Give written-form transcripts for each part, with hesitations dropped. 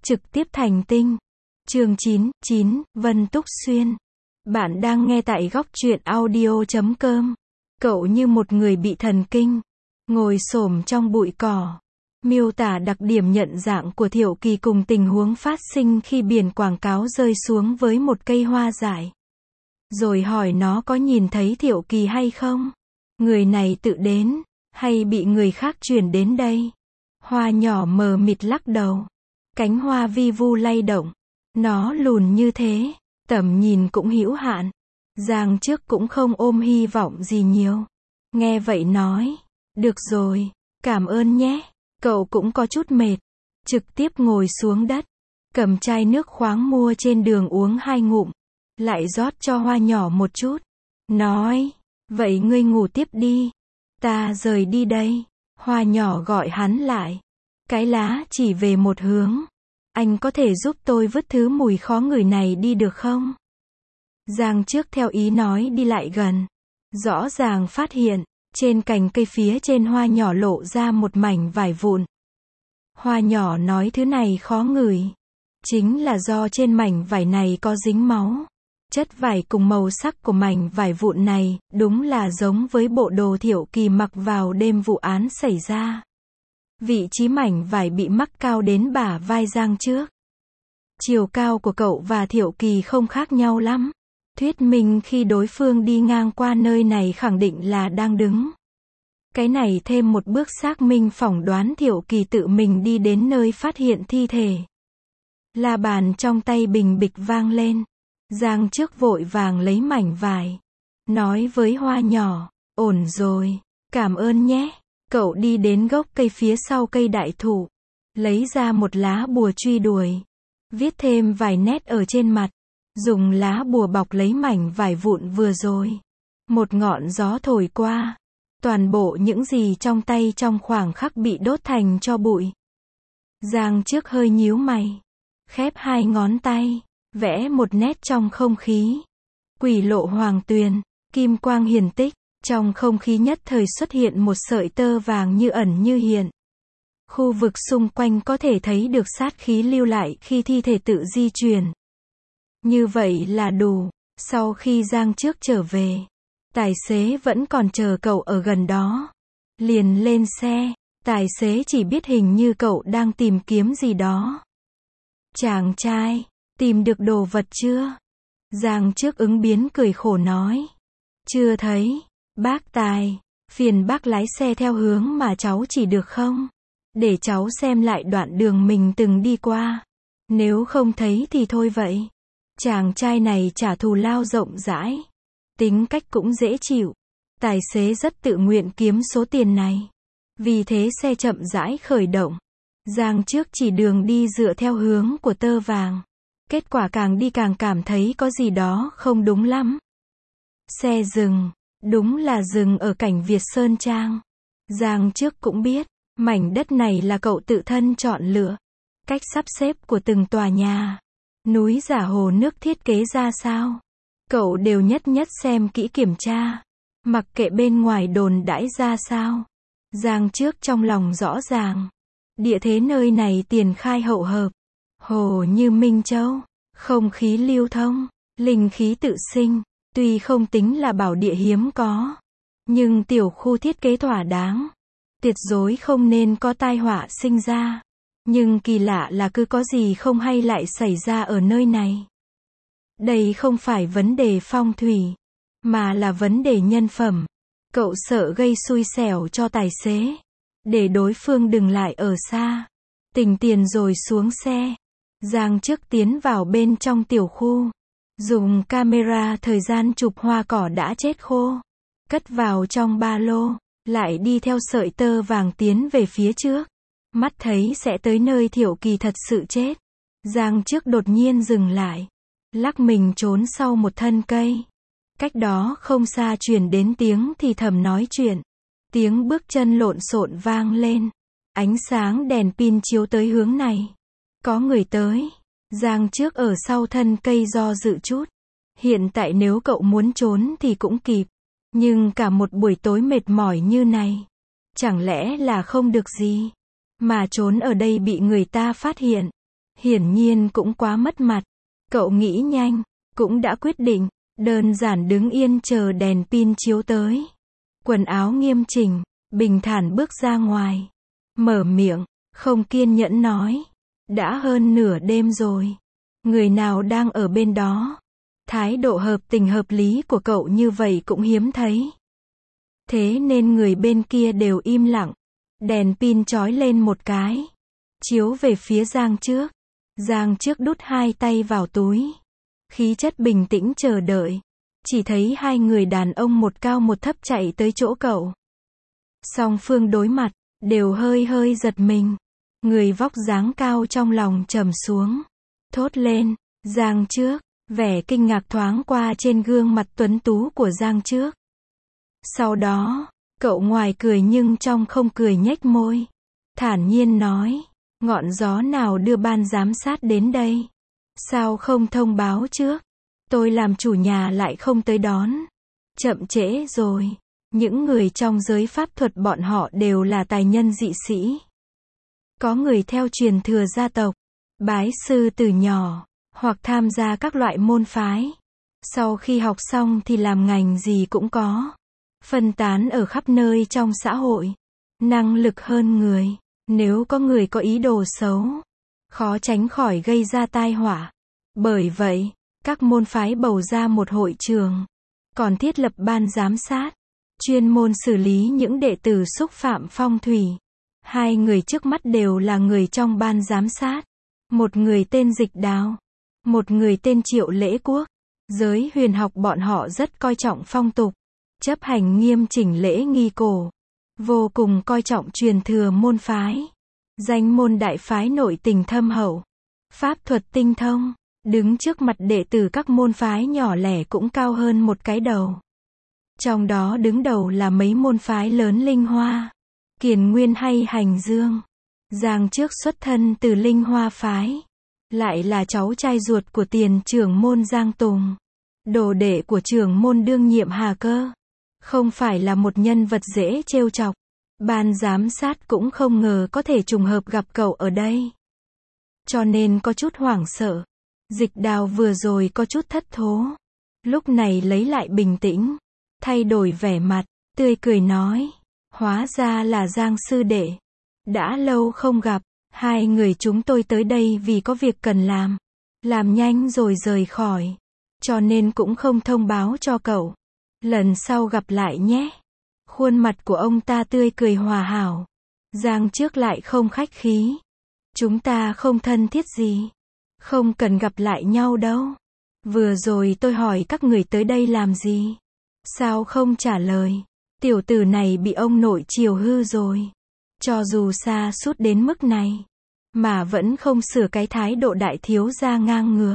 Trực tiếp thành tinh. Chương 9, Vân Túc Xuyên. Bạn đang nghe tại góc truyện audio.com. Cậu như một người bị thần kinh, ngồi xổm trong bụi cỏ, miêu tả đặc điểm nhận dạng của Thiệu Kỳ cùng tình huống phát sinh khi biển quảng cáo rơi xuống với một cây hoa dại. Rồi hỏi nó có nhìn thấy Thiệu Kỳ hay không? Người này tự đến, hay bị người khác chuyển đến đây? Hoa nhỏ mờ mịt lắc đầu. Cánh hoa vi vu lay động. Nó lùn như thế, tầm nhìn cũng hữu hạn. Giang trước cũng không ôm hy vọng gì nhiều. Nghe vậy nói, được rồi, cảm ơn nhé. Cậu cũng có chút mệt. Trực tiếp ngồi xuống đất, cầm chai nước khoáng mua trên đường uống 2 ngụm. Lại rót cho hoa nhỏ một chút. Nói, vậy ngươi ngủ tiếp đi. Ta rời đi đây. Hoa nhỏ gọi hắn lại. Cái lá chỉ về một hướng. Anh có thể giúp tôi vứt thứ mùi khó ngửi này đi được không? Giang trước theo ý nói đi lại gần. Rõ ràng phát hiện, trên cành cây phía trên hoa nhỏ lộ ra một mảnh vải vụn. Hoa nhỏ nói thứ này khó ngửi. Chính là do trên mảnh vải này có dính máu. Chất vải cùng màu sắc của mảnh vải vụn này, đúng là giống với bộ đồ Thiệu Kỳ mặc vào đêm vụ án xảy ra. Vị trí mảnh vải bị mắc cao đến bả vai Giang trước. Chiều cao của cậu và Thiệu Kỳ không khác nhau lắm. Thuyết minh khi đối phương đi ngang qua nơi này khẳng định là đang đứng. Cái này thêm một bước xác minh phỏng đoán Thiệu Kỳ tự mình đi đến nơi phát hiện thi thể. La bàn trong tay bình bịch vang lên. Giang trước vội vàng lấy mảnh vải. Nói với hoa nhỏ, ổn rồi, cảm ơn nhé. Cậu đi đến gốc cây phía sau cây đại thụ. Lấy ra một lá bùa truy đuổi. Viết thêm vài nét ở trên mặt. Dùng lá bùa bọc lấy mảnh vải vụn vừa rồi. Một ngọn gió thổi qua. Toàn bộ những gì trong tay trong khoảng khắc bị đốt thành tro bụi. Giang trước hơi nhíu mày. Khép 2 ngón tay. Vẽ một nét trong không khí. Quỷ lộ hoàng tuyền. Kim quang hiển tích. Trong không khí nhất thời xuất hiện một sợi tơ vàng như ẩn như hiện. Khu vực xung quanh có thể thấy được sát khí lưu lại khi thi thể tự di chuyển. Như vậy là đủ. Sau khi Giang trước trở về, tài xế vẫn còn chờ cậu ở gần đó. Liền lên xe, tài xế chỉ biết hình như cậu đang tìm kiếm gì đó. Chàng trai, tìm được đồ vật chưa? Giang trước ứng biến cười khổ nói. Chưa thấy. Bác Tài, phiền bác lái xe theo hướng mà cháu chỉ được không? Để cháu xem lại đoạn đường mình từng đi qua. Nếu không thấy thì thôi vậy. Chàng trai này trả thù lao rộng rãi. Tính cách cũng dễ chịu. Tài xế rất tự nguyện kiếm số tiền này. Vì thế xe chậm rãi khởi động. Giang trước chỉ đường đi dựa theo hướng của tơ vàng. Kết quả càng đi càng cảm thấy có gì đó không đúng lắm. Xe dừng. Đúng là dừng ở cảnh Việt Sơn Trang. Giang trước cũng biết, mảnh đất này là cậu tự thân chọn lựa. Cách sắp xếp của từng tòa nhà, núi giả hồ nước thiết kế ra sao, cậu đều nhất nhất xem kỹ kiểm tra. Mặc kệ bên ngoài đồn đãi ra sao. Giang trước trong lòng rõ ràng. Địa thế nơi này tiền khai hậu hợp. Hồ như Minh Châu. Không khí lưu thông. Linh khí tự sinh. Tuy không tính là bảo địa hiếm có, nhưng tiểu khu thiết kế thỏa đáng. Tuyệt đối không nên có tai họa sinh ra. Nhưng kỳ lạ là cứ có gì không hay lại xảy ra ở nơi này. Đây không phải vấn đề phong thủy, mà là vấn đề nhân phẩm. Cậu sợ gây xui xẻo cho tài xế. Để đối phương đừng lại ở xa. Tỉnh tiền rồi xuống xe. Giang trước tiến vào bên trong tiểu khu. Dùng camera thời gian chụp hoa cỏ đã chết khô. Cất vào trong ba lô. Lại đi theo sợi tơ vàng tiến về phía trước. Mắt thấy sẽ tới nơi Thiệu Kỳ thật sự chết. Giang trước đột nhiên dừng lại. Lắc mình trốn sau một thân cây. Cách đó không xa truyền đến tiếng thì thầm nói chuyện. Tiếng bước chân lộn xộn vang lên. Ánh sáng đèn pin chiếu tới hướng này. Có người tới. Giang trước ở sau thân cây do dự chút. Hiện tại nếu cậu muốn trốn thì cũng kịp. Nhưng cả một buổi tối mệt mỏi như này. Chẳng lẽ là không được gì. Mà trốn ở đây bị người ta phát hiện. Hiển nhiên cũng quá mất mặt. Cậu nghĩ nhanh, cũng đã quyết định, đơn giản đứng yên chờ đèn pin chiếu tới. Quần áo nghiêm chỉnh, bình thản bước ra ngoài. Mở miệng, không kiên nhẫn nói. Đã hơn nửa đêm rồi. Người nào đang ở bên đó? Thái độ hợp tình hợp lý của cậu như vậy cũng hiếm thấy. Thế nên người bên kia đều im lặng. Đèn pin chói lên một cái. Chiếu về phía Giang Trước. Giang Trước đút hai tay vào túi. Khí chất bình tĩnh chờ đợi. Chỉ thấy hai người đàn ông một cao một thấp chạy tới chỗ cậu. Song phương đối mặt, đều hơi hơi giật mình. Người vóc dáng cao trong lòng trầm xuống. Thốt lên, Giang Trước. Vẻ kinh ngạc thoáng qua trên gương mặt tuấn tú của Giang Trước. Sau đó, cậu ngoài cười nhưng trong không cười nhếch môi. Thản nhiên nói, ngọn gió nào đưa ban giám sát đến đây? Sao không thông báo trước? Tôi làm chủ nhà lại không tới đón. Chậm trễ rồi. Những người trong giới pháp thuật bọn họ đều là tài nhân dị sĩ. Có người theo truyền thừa gia tộc, bái sư từ nhỏ, hoặc tham gia các loại môn phái. Sau khi học xong thì làm ngành gì cũng có. Phân tán ở khắp nơi trong xã hội. Năng lực hơn người. Nếu có người có ý đồ xấu, khó tránh khỏi gây ra tai họa. Bởi vậy, các môn phái bầu ra một hội trường. Còn thiết lập ban giám sát. Chuyên môn xử lý những đệ tử xúc phạm phong thủy. Hai người trước mắt đều là người trong ban giám sát. Một người tên Dịch Đào. Một người tên Triệu Lễ Quốc. Giới huyền học bọn họ rất coi trọng phong tục. Chấp hành nghiêm chỉnh lễ nghi cổ. Vô cùng coi trọng truyền thừa môn phái. Danh môn đại phái nội tình thâm hậu. Pháp thuật tinh thông. Đứng trước mặt đệ tử các môn phái nhỏ lẻ cũng cao hơn một cái đầu. Trong đó đứng đầu là mấy môn phái lớn Linh Hoa, Kiền Nguyên hay Hành Dương. Giang Trước xuất thân từ Linh Hoa phái. Lại là cháu trai ruột của tiền trưởng môn Giang Tùng. Đồ đệ của trưởng môn đương nhiệm Hà Cơ. Không phải là một nhân vật dễ trêu chọc. Ban giám sát cũng không ngờ có thể trùng hợp gặp cậu ở đây. Cho nên có chút hoảng sợ. Dịch Đào vừa rồi có chút thất thố. Lúc này lấy lại bình tĩnh. Thay đổi vẻ mặt, tươi cười nói. Hóa ra là Giang sư đệ. Đã lâu không gặp. Hai người chúng tôi tới đây vì có việc cần làm. Làm nhanh rồi rời khỏi. Cho nên cũng không thông báo cho cậu. Lần sau gặp lại nhé. Khuôn mặt của ông ta tươi cười hòa hảo. Giang Trước lại không khách khí. Chúng ta không thân thiết gì. Không cần gặp lại nhau đâu. Vừa rồi tôi hỏi các người tới đây làm gì? Sao không trả lời? Tiểu tử này bị ông nội chiều hư rồi. Cho dù xa sút đến mức này, mà vẫn không sửa cái thái độ đại thiếu gia ngang ngược.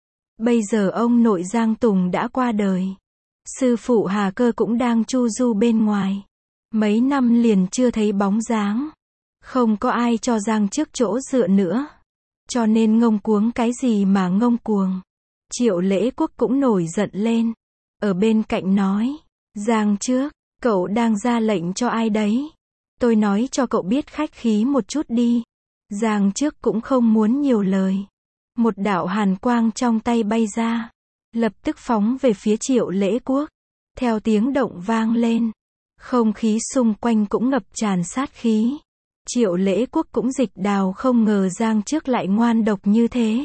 Bây giờ ông nội Giang Tùng đã qua đời. Sư phụ Hà Cơ cũng đang chu du bên ngoài. Mấy năm liền chưa thấy bóng dáng. Không có ai cho Giang Trước chỗ dựa nữa. Cho nên ngông cuống cái gì mà ngông cuồng. Triệu Lễ Quốc cũng nổi giận lên. Ở bên cạnh nói. Giang Trước, cậu đang ra lệnh cho ai đấy? Tôi nói cho cậu biết khách khí một chút đi. Giang Trước cũng không muốn nhiều lời. Một đạo hàn quang trong tay bay ra. Lập tức phóng về phía Triệu Lễ Quốc. Theo tiếng động vang lên. Không khí xung quanh cũng ngập tràn sát khí. Triệu Lễ Quốc cũng Dịch Đào không ngờ Giang Trước lại ngoan độc như thế.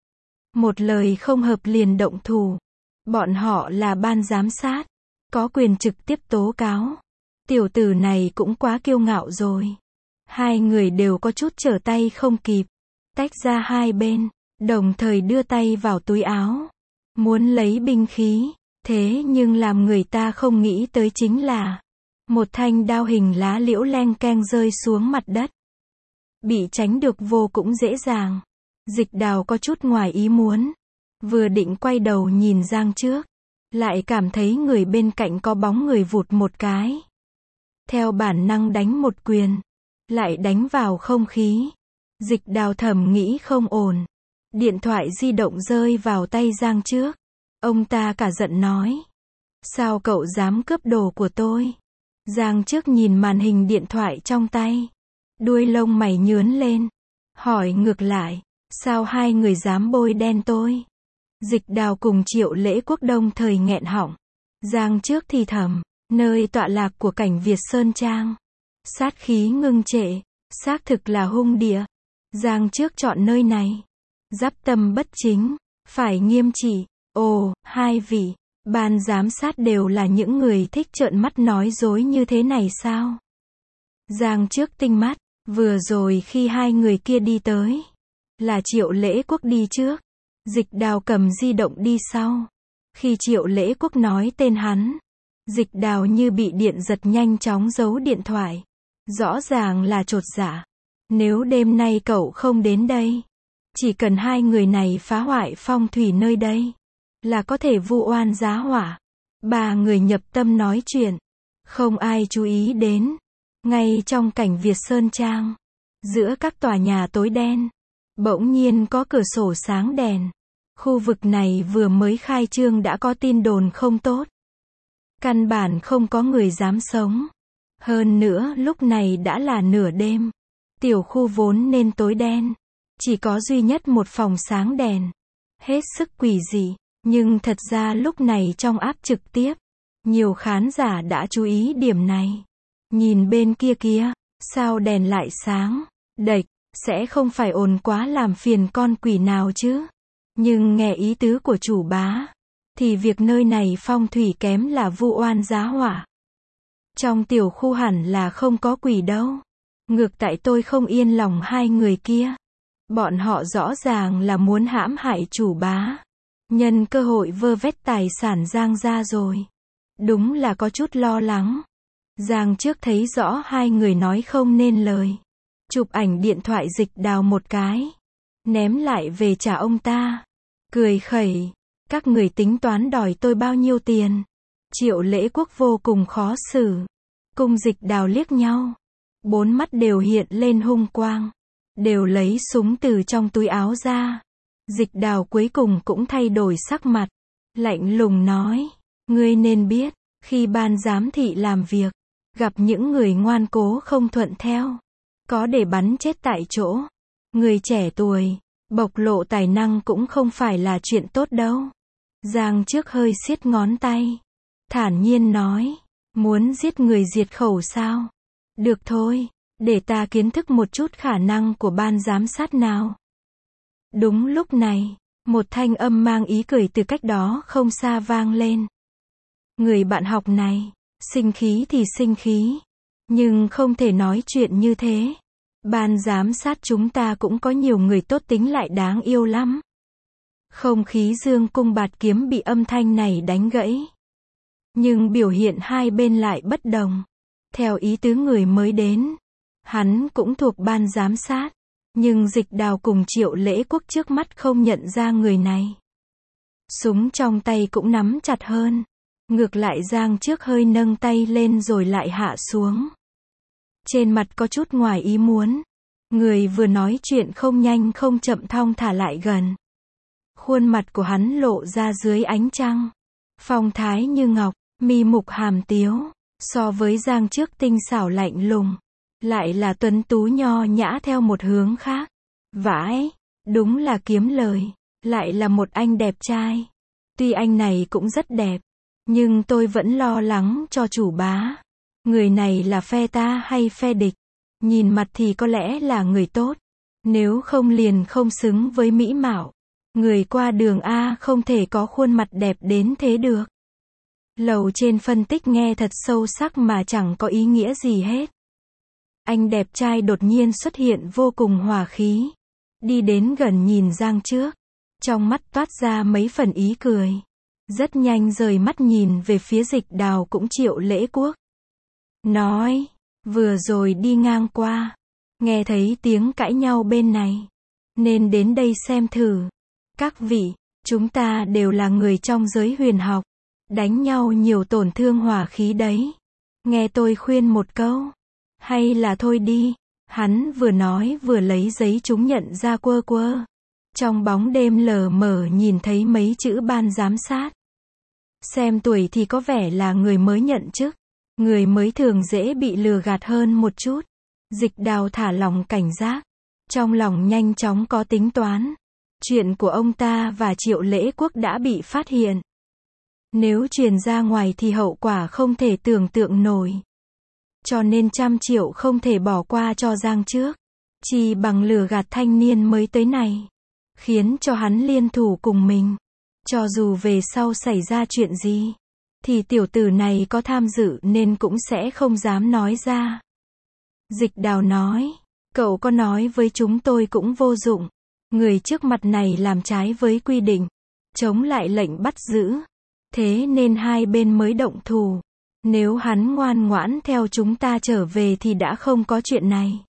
Một lời không hợp liền động thủ. Bọn họ là ban giám sát. Có quyền trực tiếp tố cáo. Tiểu tử này cũng quá kiêu ngạo rồi. Hai người đều có chút trở tay không kịp. Tách ra hai bên. Đồng thời đưa tay vào túi áo. Muốn lấy binh khí. Thế nhưng làm người ta không nghĩ tới chính là một thanh đao hình lá liễu leng keng rơi xuống mặt đất. Bị tránh được vô cũng dễ dàng. Dịch Đào có chút ngoài ý muốn. Vừa định quay đầu nhìn Giang Trước. Lại cảm thấy người bên cạnh có bóng người vụt một cái. Theo bản năng đánh một quyền. Lại đánh vào không khí. Dịch Đào thầm nghĩ không ổn. Điện thoại di động rơi vào tay Giang Trước. Ông ta cả giận nói. Sao cậu dám cướp đồ của tôi? Giang Trước nhìn màn hình điện thoại trong tay. Đuôi lông mày nhướn lên. Hỏi ngược lại. Sao hai người dám bôi đen tôi? Dịch Đào cùng Triệu Lễ Quốc đồng thời nghẹn họng. Giang Trước thì thầm, nơi tọa lạc của cảnh Việt Sơn Trang. Sát khí ngưng trệ, xác thực là hung địa. Giang Trước chọn nơi này. Giáp tâm bất chính, phải nghiêm trị. Ồ, hai vị, ban giám sát đều là những người thích trợn mắt nói dối như thế này sao? Giang Trước tinh mắt, vừa rồi khi hai người kia đi tới, là Triệu Lễ Quốc đi trước. Dịch Đào cầm di động đi sau. Khi Triệu Lễ Quốc nói tên hắn, Dịch Đào như bị điện giật nhanh chóng giấu điện thoại. Rõ ràng là chột dạ. Nếu đêm nay cậu không đến đây, chỉ cần hai người này phá hoại phong thủy nơi đây, là có thể vu oan giá họa. Ba người nhập tâm nói chuyện, không ai chú ý đến. Ngay trong cảnh Việt Sơn Trang, giữa các tòa nhà tối đen, bỗng nhiên có cửa sổ sáng đèn. Khu vực này vừa mới khai trương đã có tin đồn không tốt. Căn bản không có người dám sống. Hơn nữa lúc này đã là nửa đêm. Tiểu khu vốn nên tối đen. Chỉ có duy nhất một phòng sáng đèn. Hết sức quỷ dị. Nhưng thật ra lúc này trong app trực tiếp, nhiều khán giả đã chú ý điểm này. Nhìn bên kia kìa, sao đèn lại sáng? Đệch, sẽ không phải ồn quá làm phiền con quỷ nào chứ? Nhưng nghe ý tứ của chủ bá, thì việc nơi này phong thủy kém là vu oan giá họa. Trong tiểu khu hẳn là không có quỷ đâu. Ngược tại tôi không yên lòng hai người kia. Bọn họ rõ ràng là muốn hãm hại chủ bá. Nhân cơ hội vơ vét tài sản Giang ra rồi. Đúng là có chút lo lắng. Giang Trước thấy rõ hai người nói không nên lời. Chụp ảnh điện thoại Dịch Đào một cái. Ném lại về trả ông ta. Cười khẩy. Các người tính toán đòi tôi bao nhiêu tiền? Triệu Lễ Quốc vô cùng khó xử. Cùng Dịch Đào liếc nhau. Bốn mắt đều hiện lên hung quang. Đều lấy súng từ trong túi áo ra. Dịch Đào cuối cùng cũng thay đổi sắc mặt. Lạnh lùng nói. Ngươi nên biết, khi ban giám thị làm việc, gặp những người ngoan cố không thuận theo, có để bắn chết tại chỗ. Người trẻ tuổi, bộc lộ tài năng cũng không phải là chuyện tốt đâu. Giang Trước hơi siết ngón tay. Thản nhiên nói. Muốn giết người diệt khẩu sao? Được thôi, để ta kiến thức một chút khả năng của ban giám sát nào. Đúng lúc này, một thanh âm mang ý cười từ cách đó không xa vang lên. Người bạn học này, sinh khí thì sinh khí, nhưng không thể nói chuyện như thế. Ban giám sát chúng ta cũng có nhiều người tốt tính lại đáng yêu lắm. Không khí dương cung bạt kiếm bị âm thanh này đánh gãy. Nhưng biểu hiện hai bên lại bất đồng. Theo ý tứ người mới đến, hắn cũng thuộc ban giám sát. Nhưng Dịch Đào cùng Triệu Lễ Quốc trước mắt không nhận ra người này. Súng trong tay cũng nắm chặt hơn. Ngược lại Giang Trước hơi nâng tay lên rồi lại hạ xuống. Trên mặt có chút ngoài ý muốn. Người vừa nói chuyện không nhanh không chậm thong thả lại gần. Khuôn mặt của hắn lộ ra dưới ánh trăng. Phong thái như ngọc, mi mục hàm tiếu. So với Giang Trước tinh xảo lạnh lùng, lại là tuấn tú nho nhã theo một hướng khác. Vãi, đúng là kiếm lời. Lại là một anh đẹp trai. Tuy anh này cũng rất đẹp, nhưng tôi vẫn lo lắng cho chủ bá. Người này là phe ta hay phe địch? Nhìn mặt thì có lẽ là người tốt. Nếu không liền không xứng với mỹ mạo. Người qua đường A không thể có khuôn mặt đẹp đến thế được. Lầu trên phân tích nghe thật sâu sắc mà chẳng có ý nghĩa gì hết. Anh đẹp trai đột nhiên xuất hiện vô cùng hòa khí. Đi đến gần nhìn Giang Trước. Trong mắt toát ra mấy phần ý cười. Rất nhanh rời mắt nhìn về phía Dịch Đào cũng Triệu Lễ Quốc. Nói, vừa rồi đi ngang qua. Nghe thấy tiếng cãi nhau bên này. Nên đến đây xem thử. Các vị, chúng ta đều là người trong giới huyền học. Đánh nhau nhiều tổn thương hỏa khí đấy. Nghe tôi khuyên một câu. Hay là thôi đi. Hắn vừa nói vừa lấy giấy chứng nhận ra quơ quơ. Trong bóng đêm lờ mờ nhìn thấy mấy chữ ban giám sát. Xem tuổi thì có vẻ là người mới nhận chức. Người mới thường dễ bị lừa gạt hơn một chút. Dịch Đào thả lòng cảnh giác. Trong lòng nhanh chóng có tính toán. Chuyện của ông ta và Triệu Lễ Quốc đã bị phát hiện. Nếu truyền ra ngoài thì hậu quả không thể tưởng tượng nổi. Cho nên 100 triệu không thể bỏ qua cho Giang Trước. Chỉ bằng lừa gạt thanh niên mới tới này. Khiến cho hắn liên thủ cùng mình. Cho dù về sau xảy ra chuyện gì, thì tiểu tử này có tham dự nên cũng sẽ không dám nói ra. Dịch Đào nói, cậu có nói với chúng tôi cũng vô dụng. Người trước mặt này làm trái với quy định, chống lại lệnh bắt giữ. Thế nên hai bên mới động thủ. Nếu hắn ngoan ngoãn theo chúng ta trở về thì đã không có chuyện này.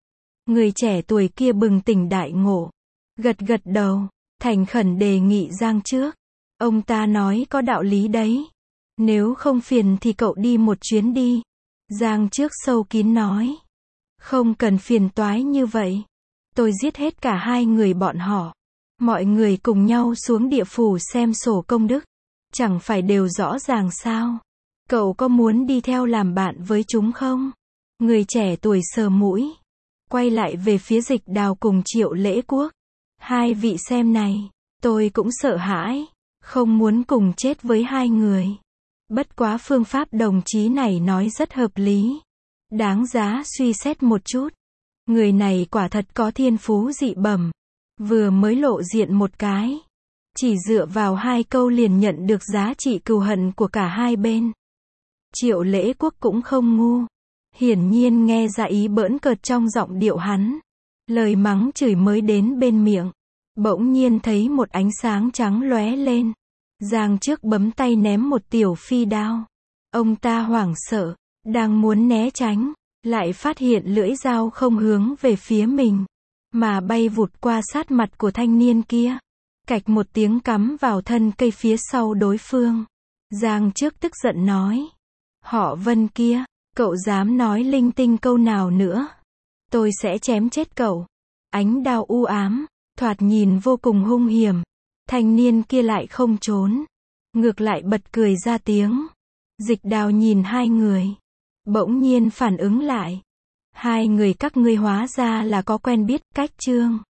Người trẻ tuổi kia bừng tỉnh đại ngộ. Gật gật đầu, thành khẩn đề nghị Giang Trước. Ông ta nói có đạo lý đấy. Nếu không phiền thì cậu đi một chuyến đi. Giang Trước sâu kín nói. Không cần phiền toái như vậy. Tôi giết hết cả hai người bọn họ. Mọi người cùng nhau xuống địa phủ xem sổ công đức. Chẳng phải đều rõ ràng sao? Cậu có muốn đi theo làm bạn với chúng không? Người trẻ tuổi sờ mũi. Quay lại về phía Dịch Đào cùng Triệu Lễ Quốc. Hai vị xem này. Tôi cũng sợ hãi. Không muốn cùng chết với hai người. Bất quá phương pháp đồng chí này nói rất hợp lý. Đáng giá suy xét một chút. Người này quả thật có thiên phú dị bẩm. Vừa mới lộ diện một cái. Chỉ dựa vào 2 câu liền nhận được giá trị cừu hận của cả hai bên. Triệu Lễ Quốc cũng không ngu. Hiển nhiên nghe ra ý bỡn cợt trong giọng điệu hắn. Lời mắng chửi mới đến bên miệng. Bỗng nhiên thấy một ánh sáng trắng lóe lên. Giang Trước bấm tay ném một tiểu phi đao. Ông ta hoảng sợ, đang muốn né tránh, lại phát hiện lưỡi dao không hướng về phía mình, mà bay vụt qua sát mặt của thanh niên kia. Cạch một tiếng cắm vào thân cây phía sau đối phương. Giang Trước tức giận nói. Họ Vân kia, cậu dám nói linh tinh câu nào nữa? Tôi sẽ chém chết cậu. Ánh đao u ám, thoạt nhìn vô cùng hung hiểm. Thanh niên kia lại không trốn. Ngược lại bật cười ra tiếng. Dịch Đào nhìn hai người. Bỗng nhiên phản ứng lại. Hai người các ngươi hóa ra là có quen biết cách Trương.